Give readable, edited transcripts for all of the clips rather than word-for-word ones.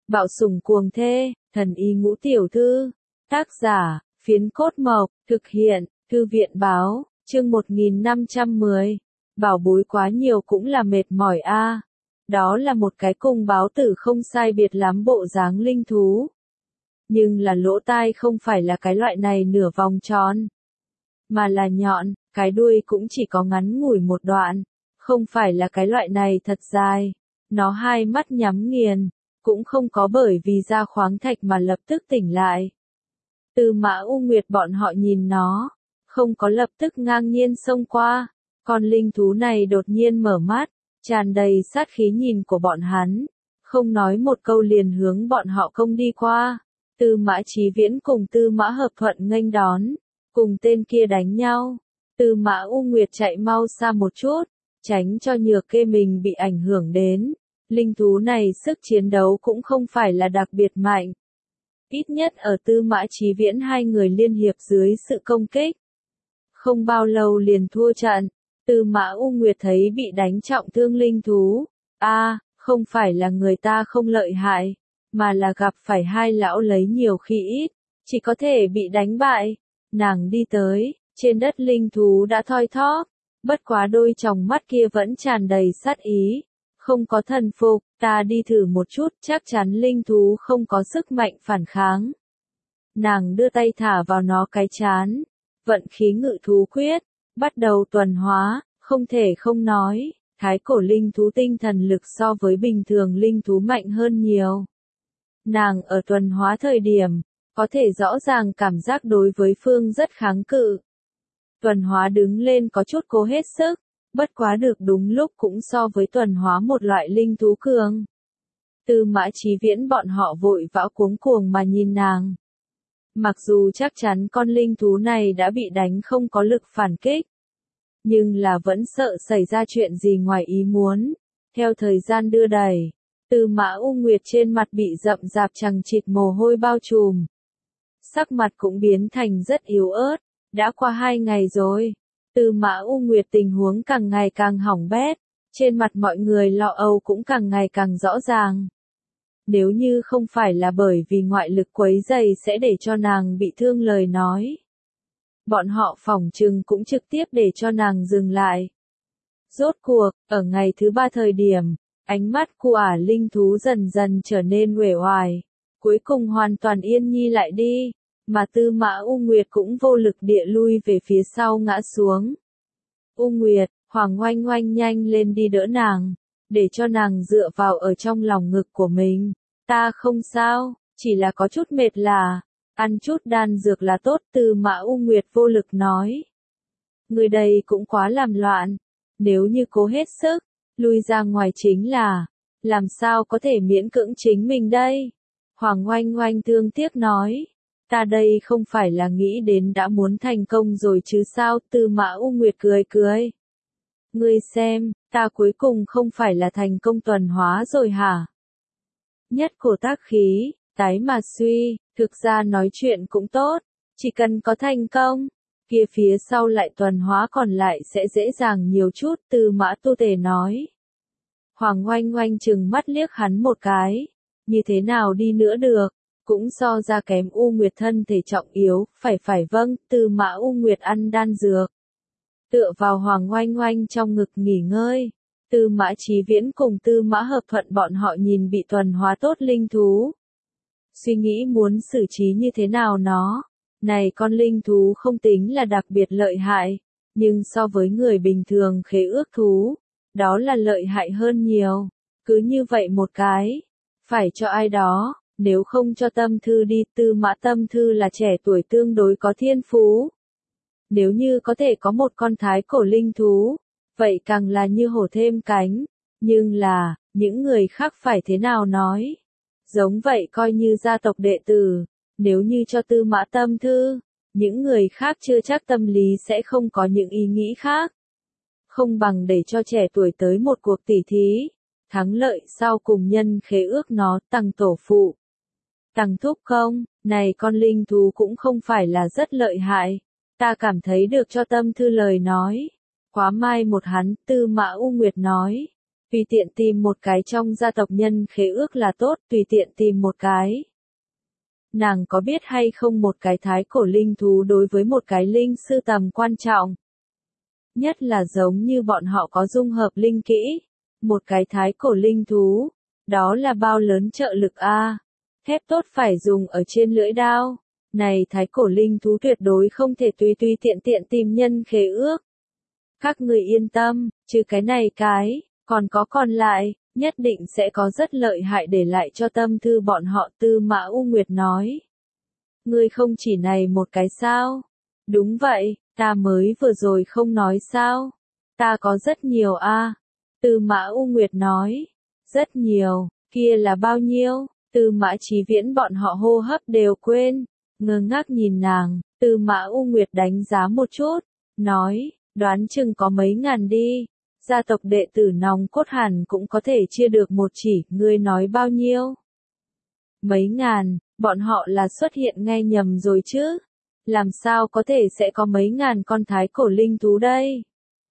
Bạo sủng cuồng thê, thần y ngũ tiểu thư. Tác giả, Phiến Cốt Mộc, thực hiện, Thư viện báo, chương 1510. Bảo bối quá nhiều cũng là mệt mỏi a. Đó là một cái cung báo tử không sai biệt lắm bộ dáng linh thú. Nhưng là lỗ tai không phải là cái loại này nửa vòng tròn, mà là nhọn, cái đuôi cũng chỉ có ngắn ngủi một đoạn, không phải là cái loại này thật dài. Nó hai mắt nhắm nghiền, cũng không có bởi vì ra khoáng thạch mà lập tức tỉnh lại. Tư Mã U Nguyệt bọn họ nhìn nó, không có lập tức ngang nhiên xông qua, con linh thú này đột nhiên mở mắt, tràn đầy sát khí nhìn của bọn hắn, không nói một câu liền hướng bọn họ công đi qua. Tư Mã Chí Viễn cùng Tư Mã Hợp Thuận nghênh đón, cùng tên kia đánh nhau. Tư Mã U Nguyệt chạy mau xa một chút, tránh cho Nhược Kê mình bị ảnh hưởng đến. Linh thú này sức chiến đấu cũng không phải là đặc biệt mạnh. Ít nhất ở Tư Mã Chí Viễn hai người liên hiệp dưới sự công kích. Không bao lâu liền thua trận. Tư Mã U Nguyệt thấy bị đánh trọng thương linh thú. Không phải là người ta không lợi hại, mà là gặp phải hai lão lấy nhiều khi ít, chỉ có thể bị đánh bại. Nàng đi tới, trên đất linh thú đã thoi thóp, bất quá đôi tròng mắt kia vẫn tràn đầy sát ý. Không có thần phục, ta đi thử một chút, chắc chắn linh thú không có sức mạnh phản kháng. Nàng đưa tay thả vào nó cái trán, vận khí ngự thú quyết, bắt đầu tuần hóa, không thể không nói, thái cổ linh thú tinh thần lực so với bình thường linh thú mạnh hơn nhiều. Nàng ở tuần hóa thời điểm, có thể rõ ràng cảm giác đối với phương rất kháng cự. Tuần hóa đứng lên có chút cố hết sức, bất quá được đúng lúc cũng so với tuần hóa một loại linh thú cường. Tư Mã Chí Viễn bọn họ vội vã cuống cuồng mà nhìn nàng. Mặc dù chắc chắn con linh thú này đã bị đánh không có lực phản kích, nhưng là vẫn sợ xảy ra chuyện gì ngoài ý muốn. Theo thời gian đưa đẩy, Tư Mã U Nguyệt trên mặt bị rậm rạp chằng chịt mồ hôi bao trùm. Sắc mặt cũng biến thành rất yếu ớt, đã qua 2 ngày rồi. Tư Mã U Nguyệt tình huống càng ngày càng hỏng bét, trên mặt mọi người lo âu cũng càng ngày càng rõ ràng. Nếu như không phải là bởi vì ngoại lực quấy rầy sẽ để cho nàng bị thương lời nói, bọn họ phỏng chừng cũng trực tiếp để cho nàng dừng lại. Rốt cuộc, ở ngày thứ 3 thời điểm, ánh mắt của linh thú dần dần trở nên uể oải, cuối cùng hoàn toàn yên nhi lại đi. Mà Tư Mã U Nguyệt cũng vô lực địa lui về phía sau ngã xuống. U Nguyệt, Hoàng Oanh Oanh nhanh lên đi đỡ nàng, để cho nàng dựa vào ở trong lòng ngực của mình. Ta không sao, chỉ là có chút mệt là, ăn chút đan dược là tốt. Tư Mã U Nguyệt vô lực nói. Người đây cũng quá làm loạn, nếu như cố hết sức, lui ra ngoài chính là, làm sao có thể miễn cưỡng chính mình đây? Hoàng Oanh Oanh thương tiếc nói. Ta đây không phải là nghĩ đến đã muốn thành công rồi chứ sao? Tư Mã U Nguyệt cười cười. Ngươi xem, ta cuối cùng không phải là thành công tuần hóa rồi hả? Nhất cổ tác khí, tái mà suy, thực ra nói chuyện cũng tốt, chỉ cần có thành công, kia phía sau lại tuần hóa còn lại sẽ dễ dàng nhiều chút. Tư Mã Tu Tề nói. Hoàng Oanh Oanh chừng mắt liếc hắn một cái, như thế nào đi nữa được? Cũng so ra kém U Nguyệt thân thể trọng yếu, phải vâng. Tư Mã U Nguyệt ăn đan dược, tựa vào Hoàng Oanh Oanh trong ngực nghỉ ngơi. Tư Mã Chí Viễn cùng Tư Mã Hợp Thuận bọn họ nhìn bị tuần hóa tốt linh thú, suy nghĩ muốn xử trí như thế nào nó. Này con linh thú không tính là đặc biệt lợi hại, nhưng so với người bình thường khế ước thú, đó là lợi hại hơn nhiều. Cứ như vậy một cái, phải cho ai đó. Nếu không cho Tâm Thư đi. Tư Mã Tâm Thư là trẻ tuổi tương đối có thiên phú. Nếu như có thể có một con thái cổ linh thú, vậy càng là như hổ thêm cánh. Nhưng là, những người khác phải thế nào nói? Giống vậy coi như gia tộc đệ tử, nếu như cho Tư Mã Tâm Thư, những người khác chưa chắc tâm lý sẽ không có những ý nghĩ khác. Không bằng để cho trẻ tuổi tới một cuộc tỉ thí, thắng lợi sau cùng nhân khế ước nó. Tằng tổ phụ, Tằng thúc công, này con linh thú cũng không phải là rất lợi hại, ta cảm thấy được cho Tâm Thư lời nói. Quá mai một hắn. Tư Mã U Nguyệt nói. Tùy tiện tìm một cái trong gia tộc nhân khế ước là tốt, tùy tiện tìm một cái. Nàng có biết hay không một cái thái cổ linh thú đối với một cái linh sư tầm quan trọng. Nhất là giống như bọn họ có dung hợp linh kỹ. Một cái thái cổ linh thú. Đó là bao lớn trợ lực a. Thép tốt phải dùng ở trên lưỡi đao. Này thái cổ linh thú tuyệt đối không thể tùy tùy tiện tiện tìm nhân khế ước. Các người yên tâm, chứ cái này còn có còn lại, nhất định sẽ có rất lợi hại để lại cho tâm thư bọn họ. Tư Mã U Nguyệt nói. Ngươi không chỉ này một cái sao? Đúng vậy, ta mới vừa rồi không nói sao? Ta có rất nhiều a. Tư Mã U Nguyệt nói. Rất nhiều, kia là bao nhiêu? Tư Mã Chí Viễn bọn họ hô hấp đều quên, ngơ ngác nhìn nàng. Tư Mã U Nguyệt đánh giá một chút, nói, đoán chừng có mấy ngàn đi. Gia tộc đệ tử nòng cốt hẳn cũng có thể chia được một chỉ, ngươi nói bao nhiêu? Mấy ngàn, bọn họ là xuất hiện nghe nhầm rồi chứ? Làm sao có thể sẽ có mấy ngàn con thái cổ linh thú đây?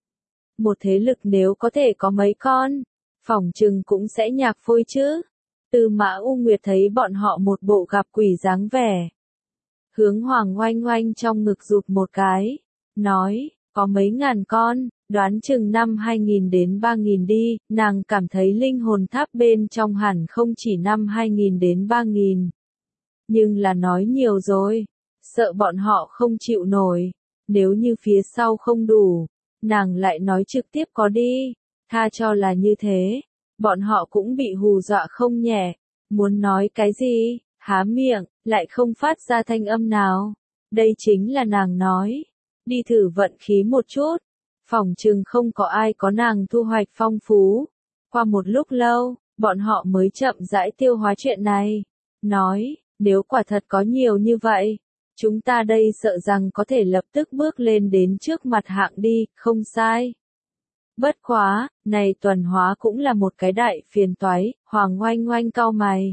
Một thế lực nếu có thể có mấy con, phỏng chừng cũng sẽ nhạc phôi chứ. Tư Mã U Nguyệt thấy bọn họ một bộ gặp quỷ dáng vẻ. Hướng Hoàng Oanh Oanh trong ngực rụt một cái, nói, có mấy ngàn con, đoán chừng năm 2000 đến 3000 đi, nàng cảm thấy linh hồn tháp bên trong hẳn không chỉ năm 2000 đến 3000. Nhưng là nói nhiều rồi, sợ bọn họ không chịu nổi, nếu như phía sau không đủ, nàng lại nói trực tiếp có đi, tha cho là như thế, bọn họ cũng bị hù dọa không nhẹ, muốn nói cái gì, há miệng, lại không phát ra thanh âm nào, đây chính là nàng nói, đi thử vận khí một chút, phỏng chừng không có ai có nàng thu hoạch phong phú. Qua một lúc lâu, bọn họ mới chậm rãi tiêu hóa chuyện này, nói, nếu quả thật có nhiều như vậy, chúng ta đây sợ rằng có thể lập tức bước lên đến trước mặt hạng đi, không sai. Bất quá, này tuần hóa cũng là một cái đại phiền toái, Hoàng Oanh Oanh cau mày.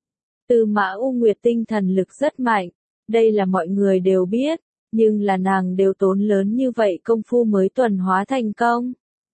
Tư Mã U Nguyệt tinh thần lực rất mạnh, đây là mọi người đều biết, nhưng là nàng đều tốn lớn như vậy công phu mới tuần hóa thành công.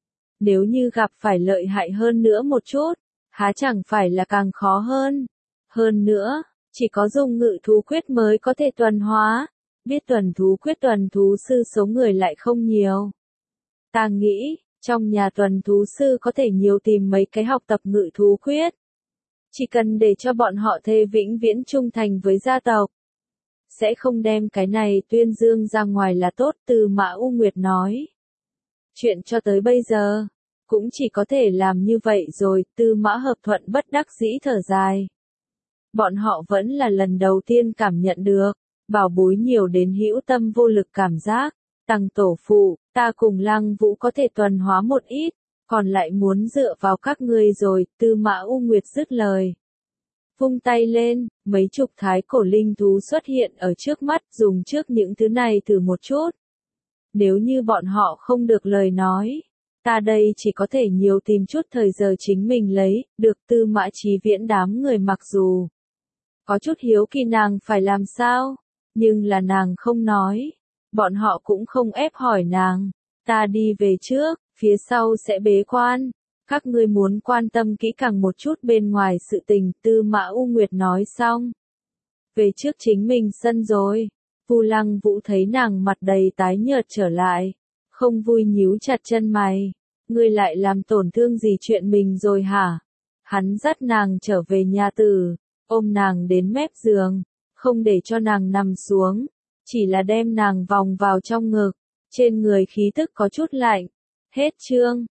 Nếu như gặp phải lợi hại hơn nữa một chút, há chẳng phải là càng khó hơn. Hơn nữa, chỉ có dùng ngự thú quyết mới có thể tuần hóa, biết tuần thú quyết tuần thú sư số người lại không nhiều. Ta nghĩ, trong nhà tuần thú sư có thể nhiều tìm mấy cái học tập ngự thú quyết. Chỉ cần để cho bọn họ thề vĩnh viễn trung thành với gia tộc. Sẽ không đem cái này tuyên dương ra ngoài là tốt. Tư Mã U Nguyệt nói. Chuyện cho tới bây giờ, cũng chỉ có thể làm như vậy rồi. Tư Mã Hợp Thuận bất đắc dĩ thở dài. Bọn họ vẫn là lần đầu tiên cảm nhận được, bảo bối nhiều đến hữu tâm vô lực cảm giác. Tăng tổ phụ, ta cùng Lăng Vũ có thể tuần hóa một ít, còn lại muốn dựa vào các ngươi rồi. Tư Mã U Nguyệt dứt lời. Vung tay lên, mấy chục thái cổ linh thú xuất hiện ở trước mắt, dùng trước những thứ này thử một chút. Nếu như bọn họ không được lời nói, ta đây chỉ có thể nhiều tìm chút thời giờ chính mình lấy, được. Tư Mã Chí Viễn đám người mặc dù có chút hiếu kỳ nàng phải làm sao, nhưng là nàng không nói, bọn họ cũng không ép hỏi nàng, ta đi về trước, phía sau sẽ bế quan. Các ngươi muốn quan tâm kỹ càng một chút bên ngoài sự tình. Tư Mã U Nguyệt nói xong. Về trước chính mình sân rồi. Vu Lăng Vũ thấy nàng mặt đầy tái nhợt trở lại. Không vui nhíu chặt chân mày. Ngươi lại làm tổn thương gì chuyện mình rồi hả? Hắn dắt nàng trở về nhà tử. Ôm nàng đến mép giường. Không để cho nàng nằm xuống. Chỉ là đem nàng vòng vào trong ngực. Trên người khí tức có chút lạnh. Hết chương.